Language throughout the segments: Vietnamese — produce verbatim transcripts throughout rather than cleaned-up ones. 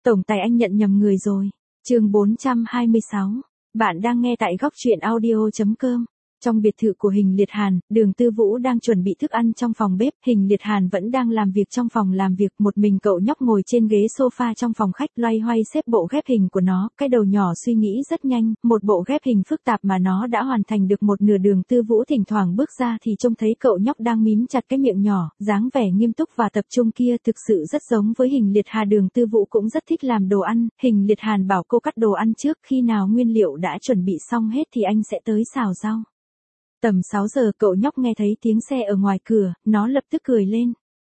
Tổng tài anh nhận nhầm người rồi. Chương bốn trăm hai mươi sáu. Bạn đang nghe tại góc truyện audio chấm com. Trong biệt thự của Hình Liệt Hàn, Đường Tư Vũ đang chuẩn bị thức ăn trong phòng bếp, Hình Liệt Hàn vẫn đang làm việc trong phòng làm việc, một mình cậu nhóc ngồi trên ghế sofa trong phòng khách, loay hoay xếp bộ ghép hình của nó, cái đầu nhỏ suy nghĩ rất nhanh, một bộ ghép hình phức tạp mà nó đã hoàn thành được một nửa. Đường Tư Vũ thỉnh thoảng bước ra thì trông thấy cậu nhóc đang mím chặt cái miệng nhỏ, dáng vẻ nghiêm túc và tập trung kia thực sự rất giống với Hình Liệt Hàn. Đường Tư Vũ cũng rất thích làm đồ ăn, Hình Liệt Hàn bảo cô cắt đồ ăn trước, khi nào nguyên liệu đã chuẩn bị xong hết thì anh sẽ tới xào rau. Tầm sáu giờ cậu nhóc nghe thấy tiếng xe ở ngoài cửa, nó lập tức cười lên.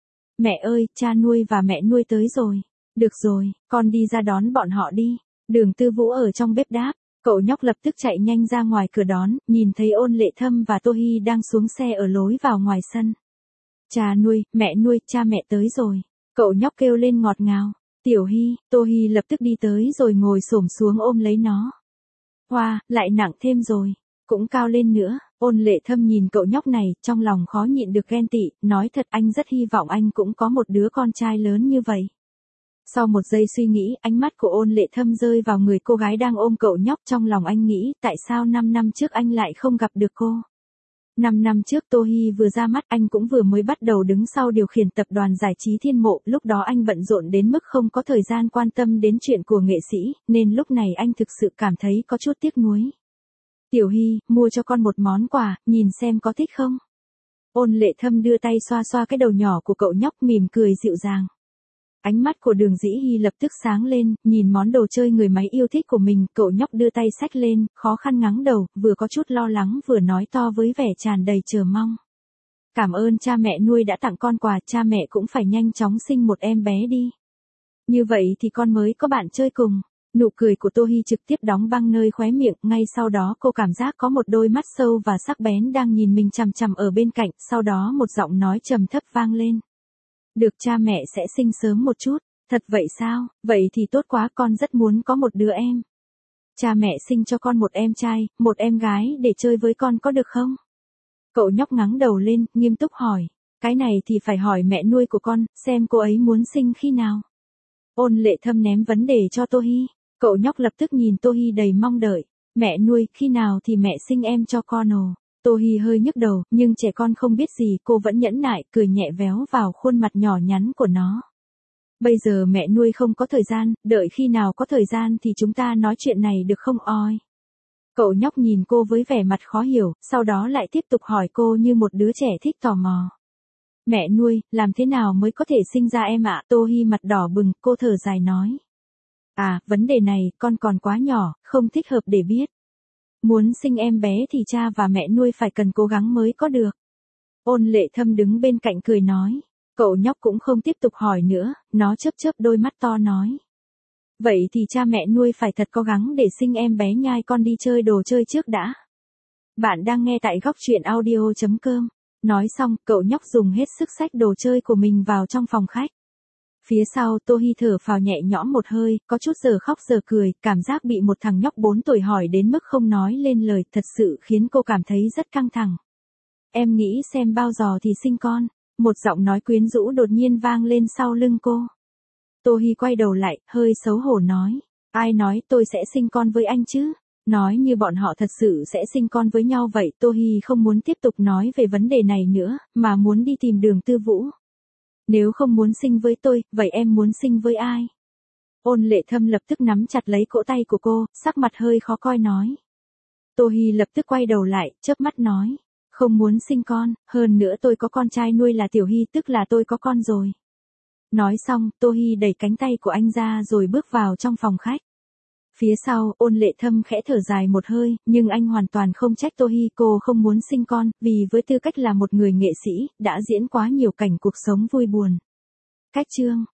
Mẹ ơi, cha nuôi và mẹ nuôi tới rồi. Được rồi, con đi ra đón bọn họ đi. Đường Tư Vũ ở trong bếp đáp, cậu nhóc lập tức chạy nhanh ra ngoài cửa đón, nhìn thấy Ôn Lệ Thâm và Tô Hi đang xuống xe ở lối vào ngoài sân. Cha nuôi, mẹ nuôi, cha mẹ tới rồi. Cậu nhóc kêu lên ngọt ngào. Tiểu Hi, Tô Hi lập tức đi tới rồi ngồi xổm xuống ôm lấy nó. Hoa, lại nặng thêm rồi. Cũng cao lên nữa. Ôn Lệ Thâm nhìn cậu nhóc này, trong lòng khó nhịn được ghen tị, nói thật anh rất hy vọng anh cũng có một đứa con trai lớn như vậy. Sau một giây suy nghĩ, ánh mắt của Ôn Lệ Thâm rơi vào người cô gái đang ôm cậu nhóc, trong lòng anh nghĩ, tại sao năm năm trước anh lại không gặp được cô? năm năm trước Tô Hi vừa ra mắt, anh cũng vừa mới bắt đầu đứng sau điều khiển tập đoàn giải trí Thiên Mộ, lúc đó anh bận rộn đến mức không có thời gian quan tâm đến chuyện của nghệ sĩ, nên lúc này anh thực sự cảm thấy có chút tiếc nuối. Tiểu Hi, mua cho con một món quà, nhìn xem có thích không? Ôn Lệ Thâm đưa tay xoa xoa cái đầu nhỏ của cậu nhóc, mỉm cười dịu dàng. Ánh mắt của Đường Dĩ Hi lập tức sáng lên, nhìn món đồ chơi người máy yêu thích của mình, cậu nhóc đưa tay xách lên, khó khăn ngắng đầu, vừa có chút lo lắng vừa nói to với vẻ tràn đầy chờ mong. Cảm ơn cha mẹ nuôi đã tặng con quà, cha mẹ cũng phải nhanh chóng sinh một em bé đi. Như vậy thì con mới có bạn chơi cùng. Nụ cười của Tô Hi trực tiếp đóng băng nơi khóe miệng, ngay sau đó cô cảm giác có một đôi mắt sâu và sắc bén đang nhìn mình chằm chằm ở bên cạnh, sau đó một giọng nói trầm thấp vang lên. Được, cha mẹ sẽ sinh sớm một chút. Thật vậy sao? Vậy thì tốt quá, con rất muốn có một đứa em. Cha mẹ sinh cho con một em trai, một em gái để chơi với con có được không? Cậu nhóc ngẩng đầu lên, nghiêm túc hỏi. Cái này thì phải hỏi mẹ nuôi của con, xem cô ấy muốn sinh khi nào. Ôn Lệ Thâm ném vấn đề cho Tô Hi. Cậu nhóc lập tức nhìn Tô Hi đầy mong đợi. Mẹ nuôi, khi nào thì mẹ sinh em cho con ồ? Tô Hi hơi nhức đầu, nhưng trẻ con không biết gì, cô vẫn nhẫn nại, cười nhẹ véo vào khuôn mặt nhỏ nhắn của nó. Bây giờ mẹ nuôi không có thời gian, đợi khi nào có thời gian thì chúng ta nói chuyện này được không oi? Cậu nhóc nhìn cô với vẻ mặt khó hiểu, sau đó lại tiếp tục hỏi cô như một đứa trẻ thích tò mò. Mẹ nuôi, làm thế nào mới có thể sinh ra em ạ? Tô Hi mặt đỏ bừng, cô thở dài nói. À, vấn đề này, con còn quá nhỏ, không thích hợp để biết. Muốn sinh em bé thì cha và mẹ nuôi phải cần cố gắng mới có được. Ôn Lệ Thâm đứng bên cạnh cười nói. Cậu nhóc cũng không tiếp tục hỏi nữa, nó chớp chớp đôi mắt to nói. Vậy thì cha mẹ nuôi phải thật cố gắng để sinh em bé nhai, con đi chơi đồ chơi trước đã. Bạn đang nghe tại góc truyện audio chấm com. Nói xong, cậu nhóc dùng hết sức xách đồ chơi của mình vào trong phòng khách. Phía sau, Tô Hi thở phào nhẹ nhõm một hơi, có chút giờ khóc giờ cười, cảm giác bị một thằng nhóc bốn tuổi hỏi đến mức không nói lên lời, thật sự khiến cô cảm thấy rất căng thẳng. Em nghĩ xem bao giờ thì sinh con, một giọng nói quyến rũ đột nhiên vang lên sau lưng cô. Tô Hi quay đầu lại, hơi xấu hổ nói, ai nói tôi sẽ sinh con với anh chứ? Nói như bọn họ thật sự sẽ sinh con với nhau vậy. Tô Hi không muốn tiếp tục nói về vấn đề này nữa, mà muốn đi tìm Đường Tư Vũ. Nếu không muốn sinh với tôi, vậy em muốn sinh với ai? Ôn Lệ Thâm lập tức nắm chặt lấy cổ tay của cô, sắc mặt hơi khó coi nói. Tô Hi lập tức quay đầu lại, chớp mắt nói. Không muốn sinh con, hơn nữa tôi có con trai nuôi là Tiểu Hi, tức là tôi có con rồi. Nói xong, Tô Hi đẩy cánh tay của anh ra rồi bước vào trong phòng khách. Phía sau, Ôn Lệ Thâm khẽ thở dài một hơi, nhưng anh hoàn toàn không trách Tô Hi, cô không muốn sinh con, vì với tư cách là một người nghệ sĩ, đã diễn quá nhiều cảnh cuộc sống vui buồn. Cách chương